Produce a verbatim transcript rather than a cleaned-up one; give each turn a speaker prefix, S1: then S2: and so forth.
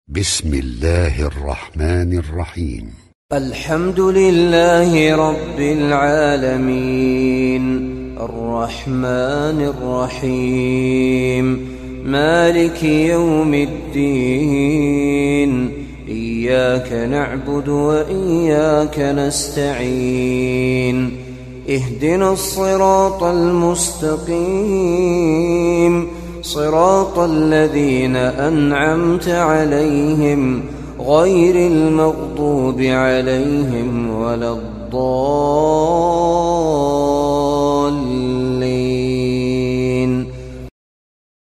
S1: بسم الله الرحمن الرحيم.
S2: الحمد لله رب العالمين الرحمن الرحيم مالك يوم الدين إياك نعبد وإياك نستعين اهدنا الصراط المستقيم صراط الذين أنعمت عليهم غير المغضوب عليهم ولا الضالين.